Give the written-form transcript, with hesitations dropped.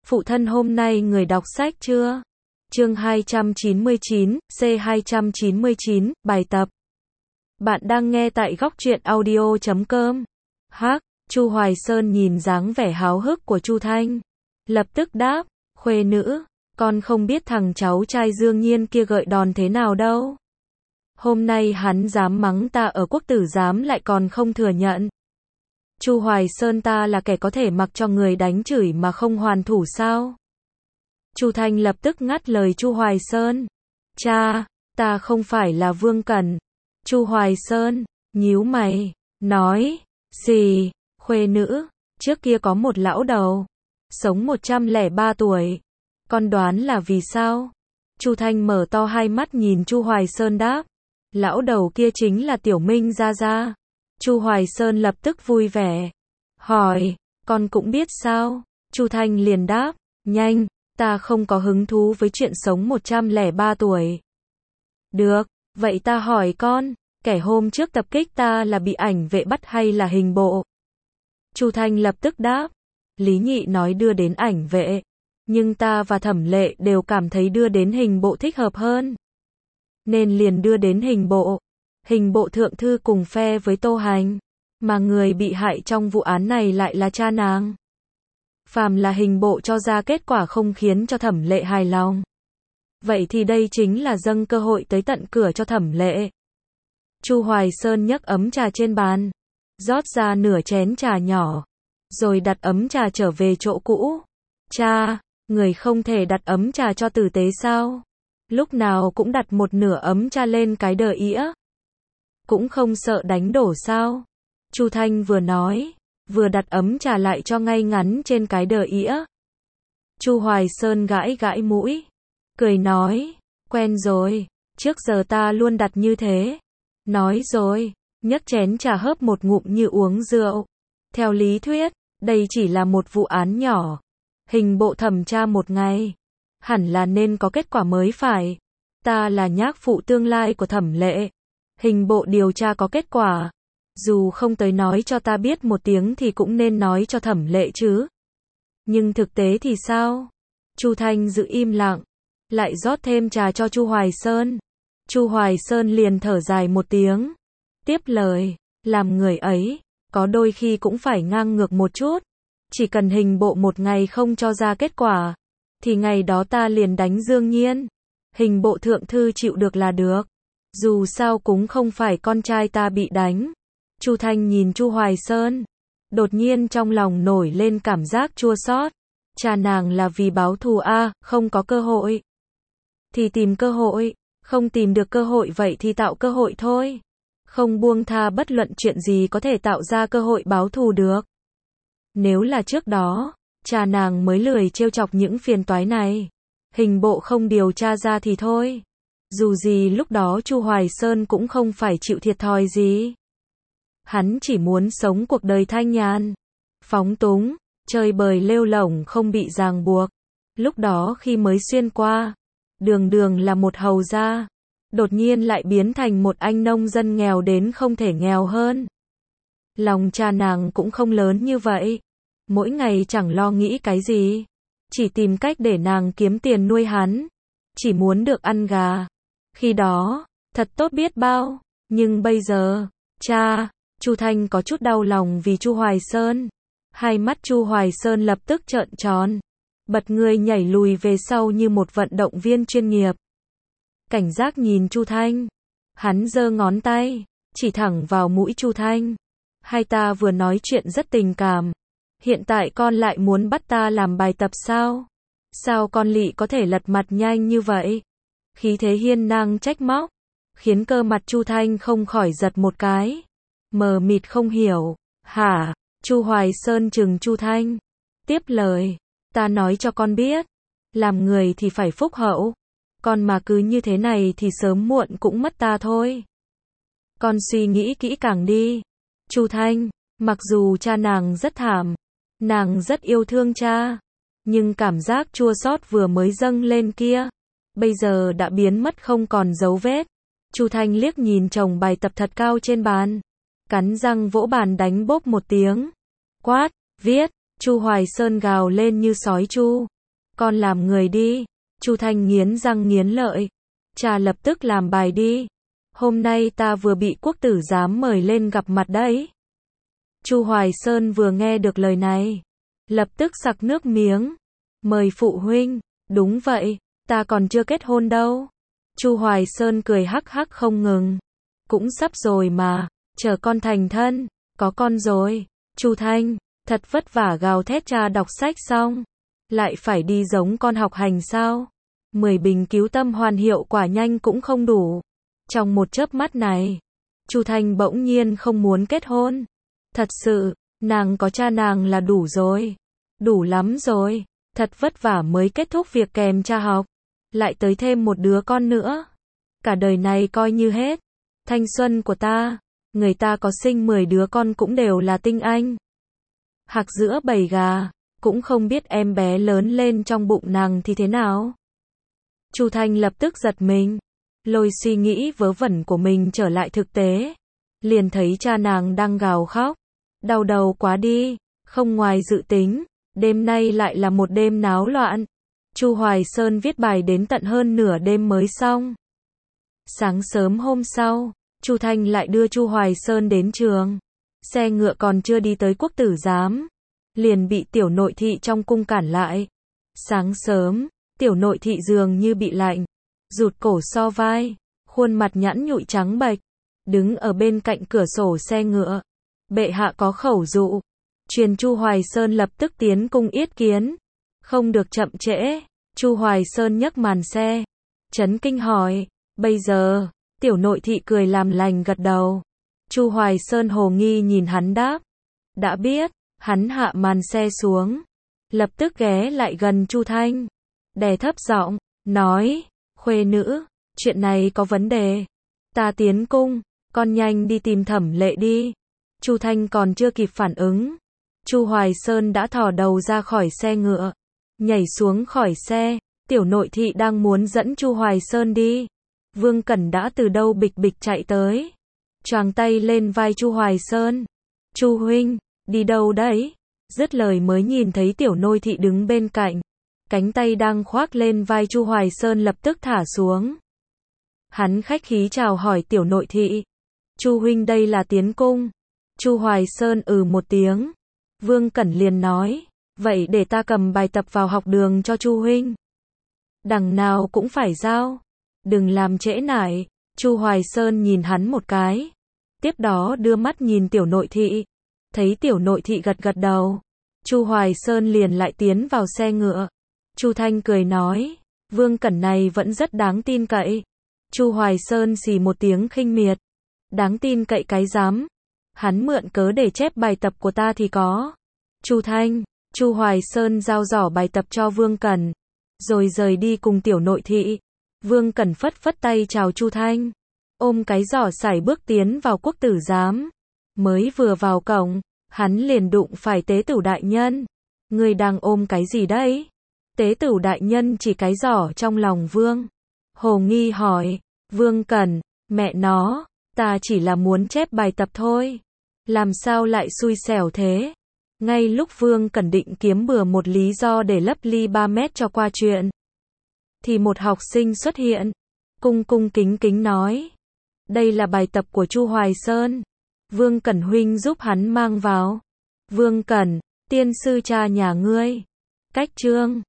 Phụ thân hôm nay người đọc sách chưa? Chương 299, C299, bài tập. Bạn đang nghe tại góc truyện audio.com. Chu Hoài Sơn nhìn dáng vẻ háo hức của Chu Thanh, lập tức đáp, khuê nữ, con không biết thằng cháu trai Dương Nhiên kia gợi đòn thế nào đâu. Hôm nay hắn dám mắng ta ở quốc tử giám lại còn không thừa nhận. Chu Hoài Sơn, ta là kẻ có thể mặc cho người đánh chửi mà không hoàn thủ sao? Chu Thanh lập tức ngắt lời Chu Hoài Sơn. Cha, ta không phải là Vương Cẩn. Chu Hoài Sơn nhíu mày, nói, gì, khuê nữ, trước kia có một lão đầu, sống 103 tuổi. Con đoán là vì sao? Chu Thanh mở to hai mắt nhìn Chu Hoài Sơn đáp, lão đầu kia chính là Tiểu Minh Gia Gia. Chu Hoài Sơn lập tức vui vẻ, hỏi, con cũng biết sao? Chu Thanh liền đáp, nhanh, ta không có hứng thú với chuyện sống 103 tuổi. Được, vậy ta hỏi con, kẻ hôm trước tập kích ta là bị ảnh vệ bắt hay là hình bộ? Chu Thanh lập tức đáp, Lý Nhị nói đưa đến ảnh vệ, nhưng ta và Thẩm Lệ đều cảm thấy đưa đến hình bộ thích hợp hơn, nên liền đưa đến hình bộ. Hình bộ thượng thư cùng phe với Tô Hành, mà người bị hại trong vụ án này lại là cha nàng. Phàm là hình bộ cho ra kết quả không khiến cho Thẩm Lệ hài lòng, vậy thì đây chính là dâng cơ hội tới tận cửa cho Thẩm Lệ. Chu Hoài Sơn nhấc ấm trà trên bàn, rót ra nửa chén trà nhỏ, rồi đặt ấm trà trở về chỗ cũ. Cha, người không thể đặt ấm trà cho tử tế sao? Lúc nào cũng đặt một nửa ấm trà lên cái đờ ĩa, cũng không sợ đánh đổ sao? Chu Thanh vừa nói, vừa đặt ấm trà lại cho ngay ngắn trên cái đờ ĩa. Chu Hoài Sơn gãi gãi mũi, cười nói, quen rồi, trước giờ ta luôn đặt như thế. Nói rồi, nhấc chén trà hớp một ngụm như uống rượu. Theo lý thuyết, đây chỉ là một vụ án nhỏ. Hình bộ thẩm tra một ngày, hẳn là nên có kết quả mới phải. Ta là nhác phụ tương lai của Thẩm Lệ. Hình bộ điều tra có kết quả, dù không tới nói cho ta biết một tiếng thì cũng nên nói cho Thẩm Lệ chứ. Nhưng thực tế thì sao? Chu Thanh giữ im lặng, lại rót thêm trà cho Chu Hoài Sơn. Chu Hoài Sơn liền thở dài một tiếng, tiếp lời, làm người ấy, có đôi khi cũng phải ngang ngược một chút. Chỉ cần hình bộ một ngày không cho ra kết quả, thì ngày đó ta liền đánh Dương Nhiên. Hình bộ thượng thư chịu được là được. Dù sao cũng không phải con trai ta bị đánh. Chu Thanh nhìn Chu Hoài Sơn, đột nhiên trong lòng nổi lên cảm giác chua xót. Cha nàng là vì báo thù a, không có cơ hội thì tìm cơ hội, không tìm được cơ hội vậy thì tạo cơ hội thôi. Không buông tha bất luận chuyện gì có thể tạo ra cơ hội báo thù được. Nếu là trước đó, cha nàng mới lười trêu chọc những phiền toái này. Hình bộ không điều tra ra thì thôi. Dù gì lúc đó Chu Hoài Sơn cũng không phải chịu thiệt thòi gì. Hắn chỉ muốn sống cuộc đời thanh nhàn, phóng túng, chơi bời lêu lổng không bị ràng buộc. Lúc đó khi mới xuyên qua, đường đường là một hầu gia, đột nhiên lại biến thành một anh nông dân nghèo đến không thể nghèo hơn. Lòng cha nàng cũng không lớn như vậy. Mỗi ngày chẳng lo nghĩ cái gì, chỉ tìm cách để nàng kiếm tiền nuôi hắn. Chỉ muốn được ăn gà. Khi đó, thật tốt biết bao. Nhưng bây giờ, cha, Chu Thanh có chút đau lòng vì Chu Hoài Sơn. Hai mắt Chu Hoài Sơn lập tức trợn tròn, bật người nhảy lùi về sau như một vận động viên chuyên nghiệp. Cảnh giác nhìn Chu Thanh, hắn giơ ngón tay, chỉ thẳng vào mũi Chu Thanh. Hai ta vừa nói chuyện rất tình cảm, hiện tại con lại muốn bắt ta làm bài tập sao? Sao con lị có thể lật mặt nhanh như vậy? Khí thế hiên ngang trách móc, khiến cơ mặt Chu Thanh không khỏi giật một cái. Mờ mịt không hiểu, hả? Chu Hoài Sơn trừng Chu Thanh, tiếp lời, ta nói cho con biết, làm người thì phải phúc hậu. Con mà cứ như thế này thì sớm muộn cũng mất ta thôi. Con suy nghĩ kỹ càng đi. Chu Thanh, mặc dù cha nàng rất thảm, nàng rất yêu thương cha, nhưng cảm giác chua xót vừa mới dâng lên kia, bây giờ đã biến mất không còn dấu vết. Chu Thanh liếc nhìn chồng bài tập thật cao trên bàn, cắn răng vỗ bàn đánh bốp một tiếng, quát, viết. Chu Hoài Sơn gào lên như sói chu. Con làm người đi. Chu Thanh nghiến răng nghiến lợi. Cha lập tức làm bài đi. Hôm nay ta vừa bị quốc tử giám mời lên gặp mặt đấy. Chu Hoài Sơn vừa nghe được lời này, lập tức sặc nước miếng. Mời phụ huynh. Đúng vậy, ta còn chưa kết hôn đâu. Chu Hoài Sơn cười hắc hắc không ngừng. Cũng sắp rồi mà, chờ con thành thân, có con rồi. Chu Thanh, thật vất vả gào thét cha đọc sách xong, lại phải đi giống con học hành sao? 10 bình cứu tâm hoàn hiệu quả nhanh cũng không đủ. Trong một chớp mắt này, Chu Thanh bỗng nhiên không muốn kết hôn. Thật sự, nàng có cha nàng là đủ rồi. Đủ lắm rồi. Thật vất vả mới kết thúc việc kèm cha học. Lại tới thêm một đứa con nữa. Cả đời này coi như hết. Thanh xuân của ta, người ta có sinh 10 đứa con cũng đều là tinh anh. Hạc giữa bầy gà, cũng không biết em bé lớn lên trong bụng nàng thì thế nào. Chu Thanh lập tức giật mình, lôi suy nghĩ vớ vẩn của mình trở lại thực tế. Liền thấy cha nàng đang gào khóc. Đau đầu quá đi, không ngoài dự tính, đêm nay lại là một đêm náo loạn. Chu Hoài Sơn viết bài đến tận hơn nửa đêm mới xong. Sáng sớm hôm sau, Chu Thanh lại đưa Chu Hoài Sơn đến trường. Xe ngựa còn chưa đi tới quốc tử giám, liền bị tiểu nội thị trong cung cản lại. Sáng sớm, tiểu nội thị dường như bị lạnh, rụt cổ so vai, khuôn mặt nhẵn nhụi trắng bệch, đứng ở bên cạnh cửa sổ xe ngựa. Bệ hạ có khẩu dụ, truyền Chu Hoài Sơn lập tức tiến cung yết kiến. Không được chậm trễ. Chu Hoài Sơn nhấc màn xe, chấn kinh hỏi, bây giờ? Tiểu nội thị cười làm lành gật đầu. Chu Hoài Sơn hồ nghi nhìn hắn đáp, đã biết. Hắn hạ màn xe xuống, lập tức ghé lại gần Chu Thanh, đè thấp giọng, nói, khuê nữ, chuyện này có vấn đề. Ta tiến cung, con nhanh đi tìm Thẩm Lệ đi. Chu Thanh còn chưa kịp phản ứng, Chu Hoài Sơn đã thò đầu ra khỏi xe ngựa, nhảy xuống khỏi xe. Tiểu nội thị đang muốn dẫn Chu Hoài Sơn đi, Vương Cẩn đã từ đâu bịch bịch chạy tới, choàng tay lên vai Chu Hoài Sơn. Chu huynh, đi đâu đấy? Dứt lời mới nhìn thấy tiểu nội thị đứng bên cạnh, cánh tay đang khoác lên vai Chu Hoài Sơn lập tức thả xuống. Hắn khách khí chào hỏi tiểu nội thị, Chu huynh đây là tiến cung. Chu Hoài Sơn một tiếng. Vương Cẩn liền nói, vậy để ta cầm bài tập vào học đường cho Chu huynh. Đằng nào cũng phải giao, đừng làm trễ nải. Chu Hoài Sơn nhìn hắn một cái, tiếp đó đưa mắt nhìn tiểu nội thị, thấy tiểu nội thị gật gật đầu, Chu Hoài Sơn liền lại tiến vào xe ngựa. Chu Thanh cười nói, Vương Cẩn này vẫn rất đáng tin cậy. Chu Hoài Sơn xì một tiếng khinh miệt, đáng tin cậy cái rắm, hắn mượn cớ để chép bài tập của ta thì có. Chu Thanh, Chu Hoài Sơn giao giỏ bài tập cho Vương Cẩn, rồi rời đi cùng tiểu nội thị. Vương Cẩn phất phất tay chào Chu Thanh, ôm cái giỏ sải bước tiến vào quốc tử giám. Mới vừa vào cổng, hắn liền đụng phải tế tửu đại nhân. Người đang ôm cái gì đấy? Tế tửu đại nhân chỉ cái giỏ trong lòng Vương Hồ nghi hỏi. Vương Cẩn, mẹ nó, ta chỉ là muốn chép bài tập thôi. Làm sao lại xui xẻo thế? Ngay lúc Vương Cẩn định kiếm bừa một lý do để lấp ly 3 mét cho qua chuyện, thì một học sinh xuất hiện, cung cung kính kính nói, đây là bài tập của Chu Hoài Sơn, Vương Cẩn huynh giúp hắn mang vào. Vương Cẩn, tiên sư cha nhà ngươi. Cách chương